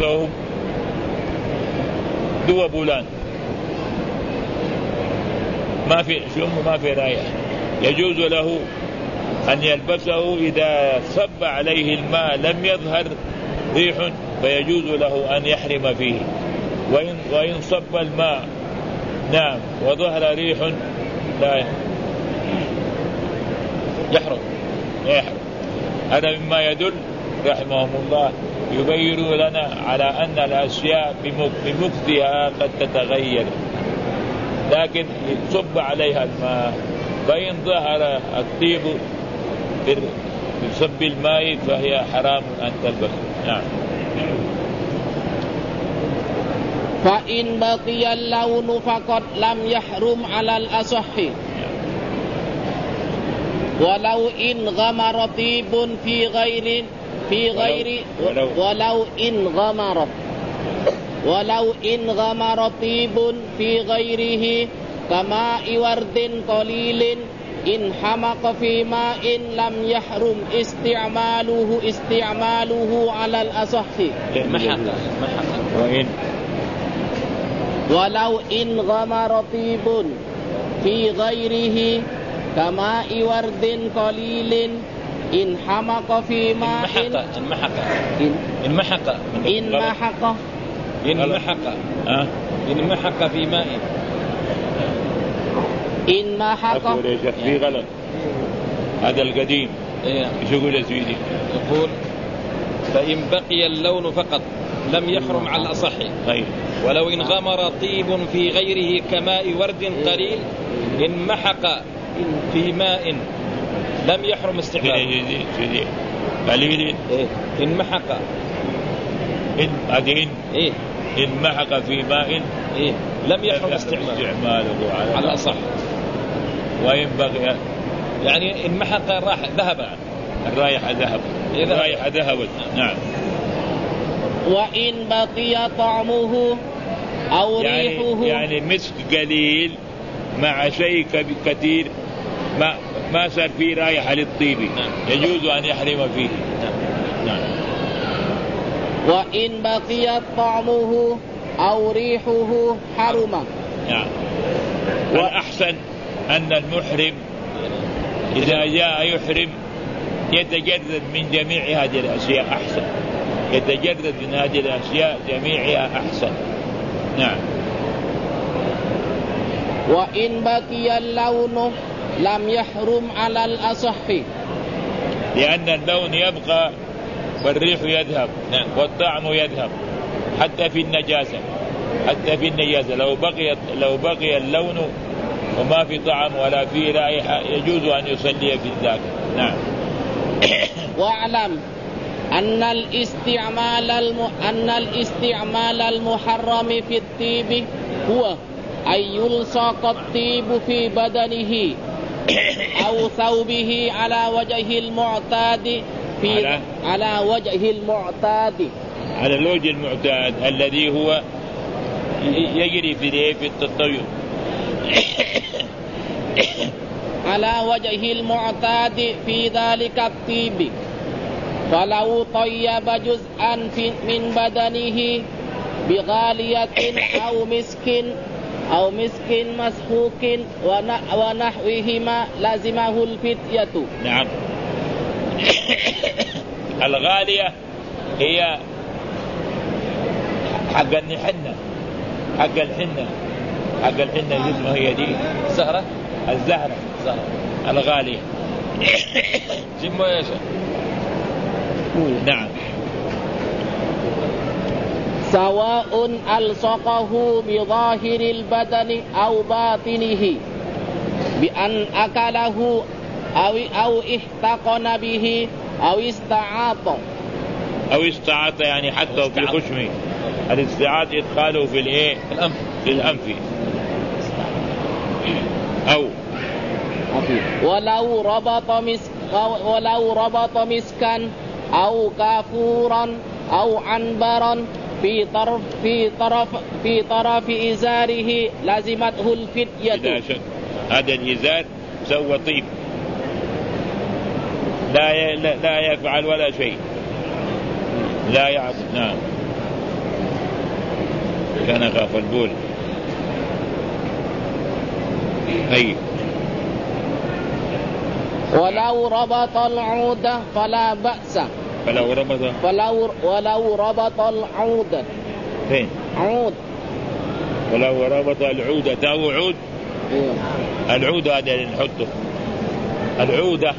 ثوب ذو بولان ما في رائحة، يجوز له أن يلبسه إذا صب عليه الماء لم يظهر ريح فيجوز له أن يحرم فيه، وإن صب الماء نعم وظهر ريح لا يحرم. هذا مما يدل رحمهم الله يبين لنا على أن الأشياء بمكثها قد تتغير، لكن صب عليها الماء فإن ظهر الطيب بصب الماء فهي حرام أن تلبس. نعم. فإن بقي اللون فقد لم يحرم على الأصح، ولو إن غمر طيب ولو إن غمر طيب في غيره كماء ورد قليل إن حمق في ماء لم يحرم استعماله على الأصح. ولو إن غمر طيب في غيره كماء ورد قليل إن حمق في ماء إن محق في ماء إن محق في غلط. هذا القديم ايش يقول يا سيدي؟ يقول فإن بقي اللون فقط لم يحرم على الأصح. ولو إن غمر طيب في غيره كماء ورد قليل إن محق في ماء لم يحرم استعماله. قليل إن محق إن محق في ماء لم يحرم استعماله على الأصح. وإن بقي يعني إن محق ذهب الرائحة ذهبت. نعم. وإن بقي طعمه أو ريحه يعني مسك قليل مع شيء كثير ما صار فيه رائحة للطيب يجوز أن يحرم فيه. نعم. وإن بقي طعمه أو ريحه حرم. نعم. والأحسن أن المحرم إذا جاء يحرم يتجرد من جميع هذه الأشياء أحسن، يتجرد من هذه الأشياء جميعها أحسن. نعم. وإن بقي اللون لم يحرم على الأصح، لأن اللون يبقى والريح يذهب. نعم. والطعم يذهب حتى في النجاسة لو بقي اللون وما في طعم ولا في رائحة يجوز أن يصلي في ذاك. نعم. واعلم أن الاستعمال المحرم في الطيب هو أن يلصق الطيب في بدنه أو ثوبه على وجه المعتاد على الوجه المعتاد الذي هو يجري في التطيب على وجه المعتاد في ذلك الطيب. فلو طيب جزءا من بدنه بغالية أو مسك مسحوق ونحوهما لازمه الفتية. نعم. الغالية هي حق الحنة اسمها هي دي الزهرة الغالية. جمع يا شيخ. نعم. سواء ألصقه بظاهر البدن أو باطنه بأن أكله أو احتقن به أو استعاط يعني حتى في خشمه. الاستعاط إدخاله في الأنف أو ولو ربط مسكا أو كافورا أو عنبرا في طرف إزاره لازمته الفتية. هذا الإزار سوى طيب لا يفعل ولا شيء لا يعصي. نعم. كان خاف البول. أي ولو ربط العود فلا بأس. ولو ربط العود. فين؟ عود. ولو ربط العود. تاو عود. العود هذا اللي نحطه، العودة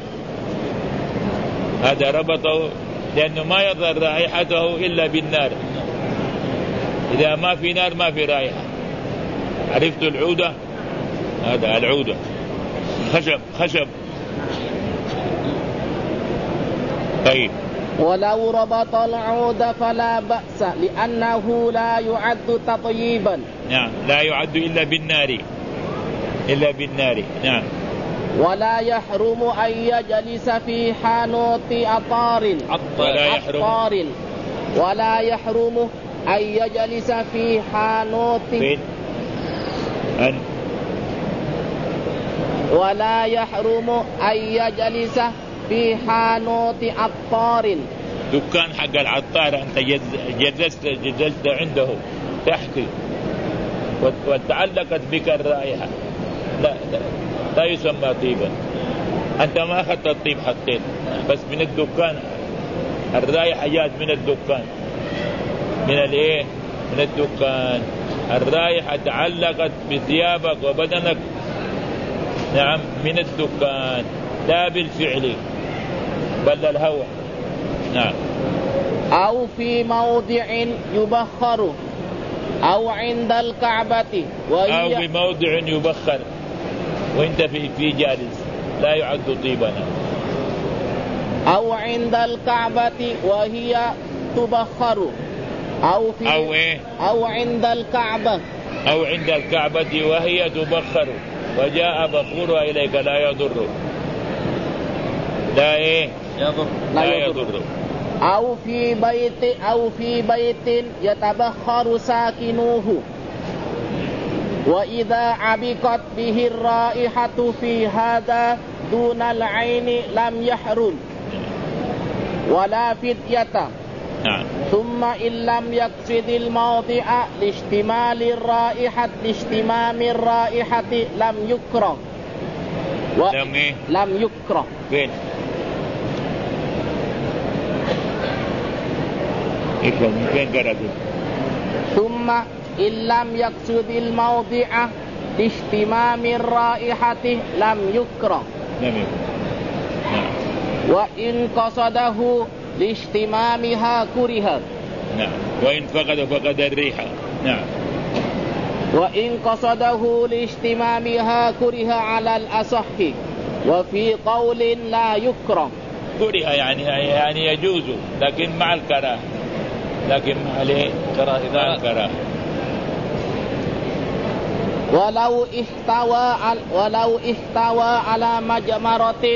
هذا ربطه لأنه ما يظهر رائحته إلا بالنار. إذا ما في نار ما في رائحة. عرفت العودة؟ هذا العودة خشب. طيب. ولو ربط العود فلا بأس لأنه لا يعد تطييبا. نعم، لا يعد إلا بالنار. نعم. ولا يحرم أن يجلس في حانوت عطار. ولا يحرم أن يجلس في حانوت. ولا يحرم أن يجلس في حانوت عطار. دكان حق العطار أنت جلست عنده تحكي وتعلقت بك الرائحة، لا يسمى طيبا. أنت ما أخذت الطيب حقين، بس من الدكان الرائحة جاءت من الدكان. من الدكان الرائحة تعلقت بثيابك وبدنك. نعم، من الدكان لا بالفعل بل الهوى. نعم. أو في موضع يبخر أو عند الكعبة. أو في موضع يبخر وانت في جالس لا يعد طيبا. أو عند الكعبة وهي تبخر. أو عند الكعبة. أو عند الكعبة وهي تبخر وجاء بخورها إليك لا يضر. لا يضر. أو في بيت يتبخر ساكنوه وإذا عبقت به الرائحة في هذا دون العين لم يحرم ولا فدية. نعم. ثم إن لم يقصد الموضع لاجتمام الرائحة لم يكره. لم يكره. فين؟ ثم إن لم يقصد الموضع لاجتمام الرائحة لم يكره. وإن قصده لاجتمامها كره. نعم. وإن فقد الريحة. نعم. وإن قصده لاجتمامها كره على الأصح، وفي قول لا يكره. كره يعني يجوز لكن مع الكراهة، لكن مع الكراهة. ولو احتوى على مجمرة.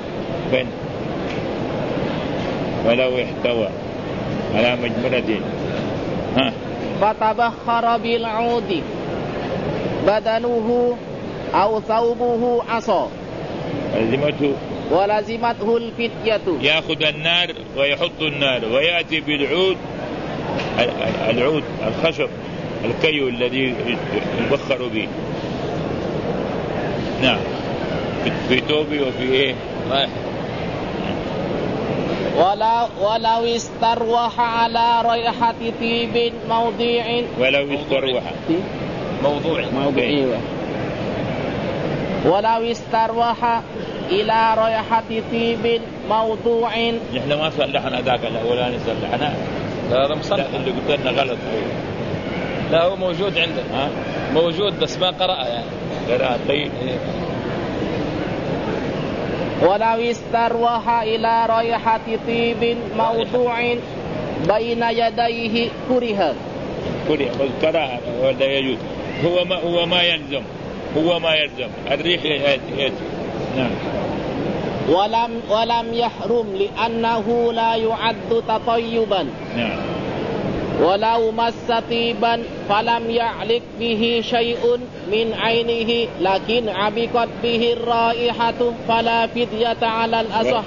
ولو احتوى على مجمرة فتبخر بالعود بدنه أو ثوبه عصا ولزمته الفتية. يأخذ النار ويحط النار ويأتي بالعود، العود الخشب الكيو الذي يبخر به. نعم. في توبي وفي رايح. ولو استروح على رائحة طيب موضوع. ولو استروح ولو استروح إلى رائحة طيب موضوع. نحن ما صلحنا ذاك الأولاني، صلحنا هذا مصلح. اللي قلت لنا غلط. لا هو موجود عندنا. موجود بس ما قرأ يعني. قرأ. طيب. ولو استروح إلى رائحة طيب موضوع بين يديه كره. والكراهة ولا يجوز. هو ما يلزم الريح يأتي. نعم. ولم يحرم لأنه لا يعد تطيبا. نعم. ولو مس طيبا فلم يعلق به شيء من عينه لكن عبقت به الرائحة فلا فدية على الأصح.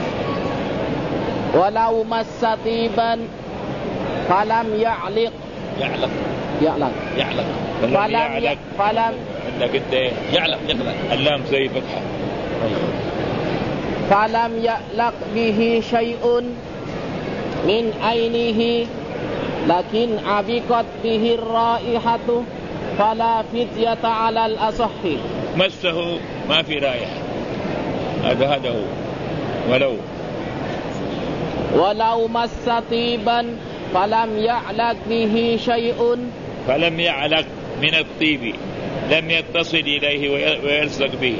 ولو مس طيبا فلم يعلق يعلق فلم عندك انت يعلق اللام زي فتحة. فلم يعلق به شيء من عينه لكن عبقت به الرائحة فلا فدية على الأصح. مسه ما في رائحة، هذا هو. ولو مس طيبا فلم يعلق به شيء، فلم يعلق من الطيب، لم يتصل إليه ويلصق به،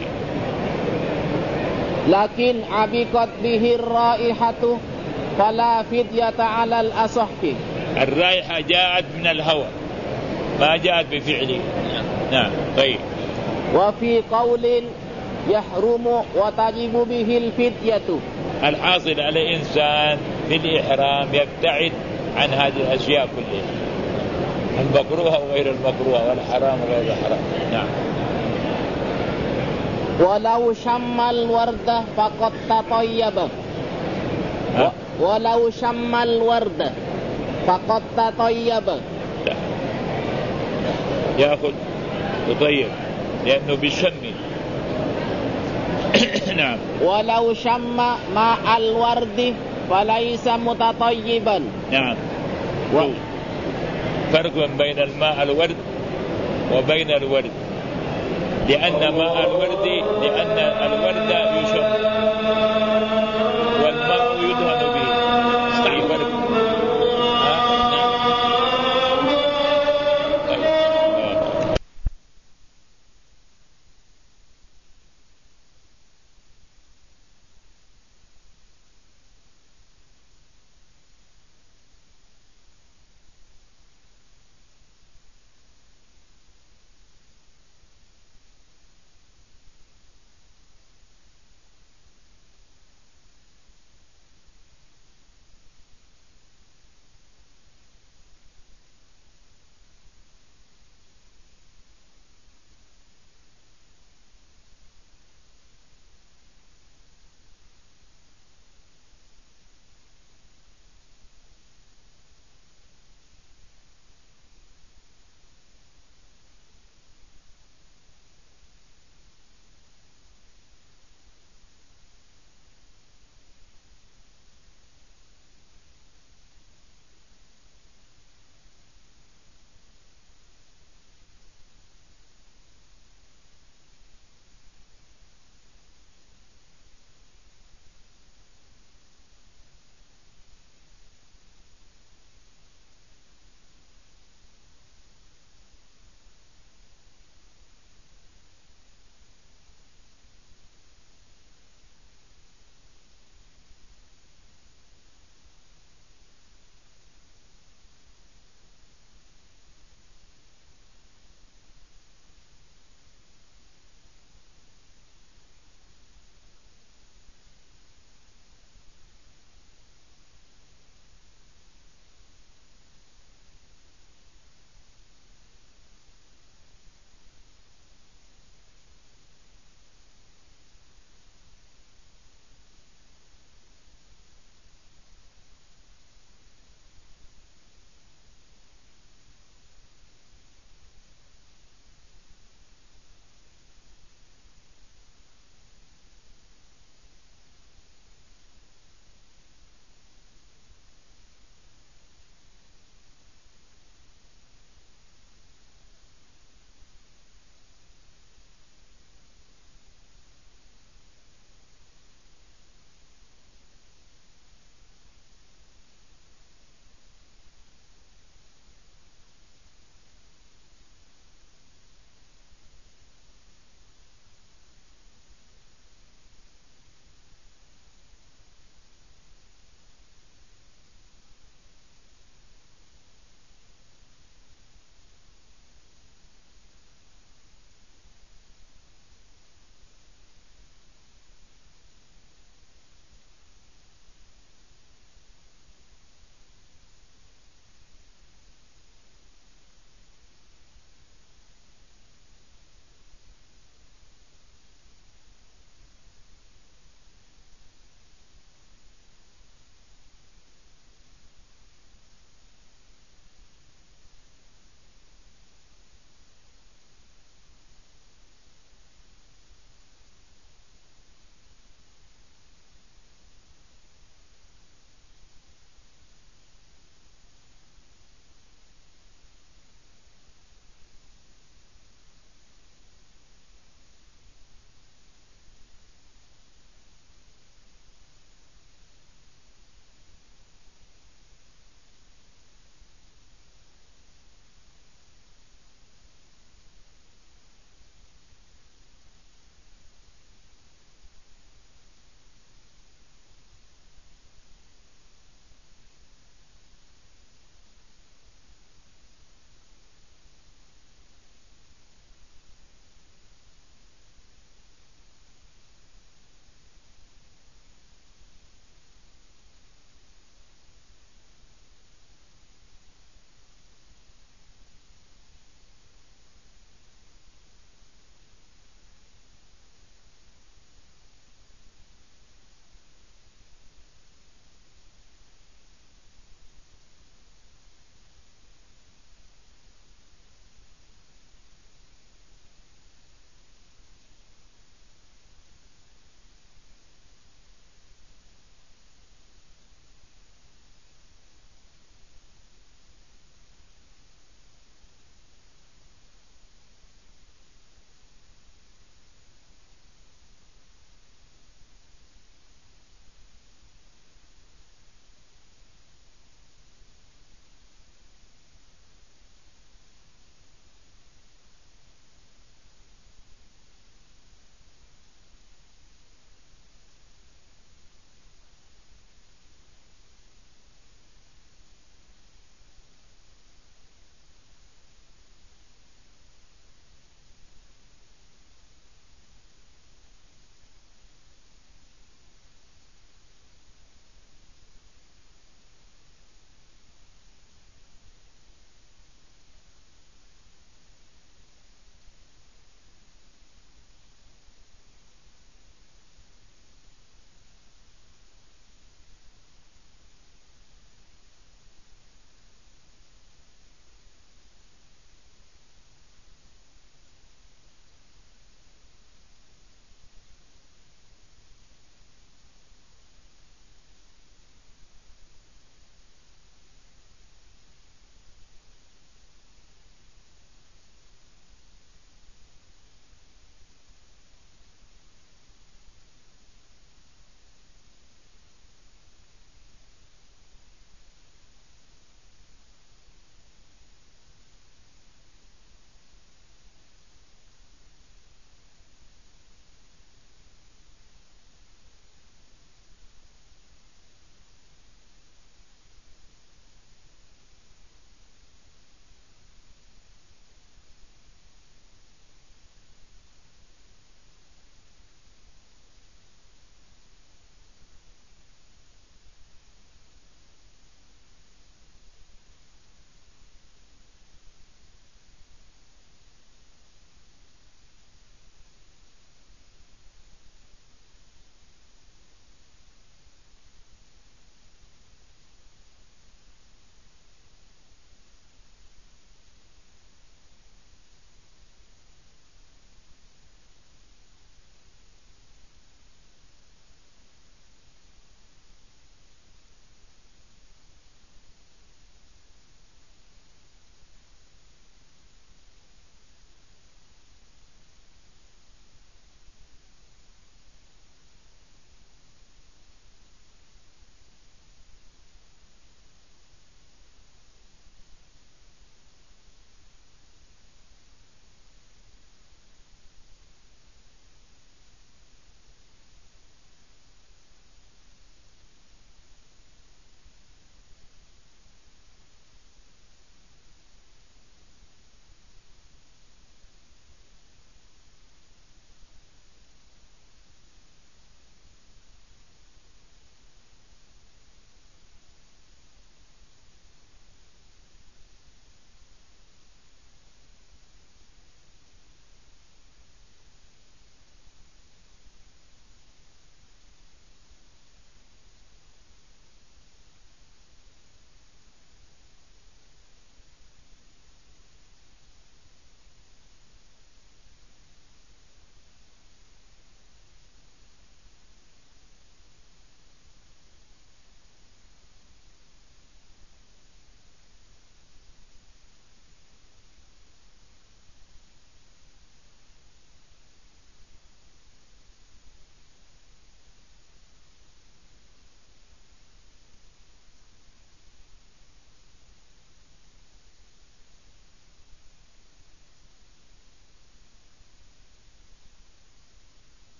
لكن عبقت به الرائحة فلا فدية على الأصح. الرائحة جاءت من الهواء ما جاءت بفعله. نعم. طيب. وفي قول يحرم وتجب به الفدية. الحاصل على إنسان في الإحرام يبتعد عن هذه الأشياء كلها، المكروهة وغير المكروهة والحرام وغير الحرام. نعم. ولو شم الورد فقد تطيب. ولو شم الورد فقد تطيب. يأخذ تطيب لأنه بشم. نعم. ولو شم ماء الورد فليس متطيبا. نعم. فرق بين الماء الورد وبين الورد، لأن الورد يشم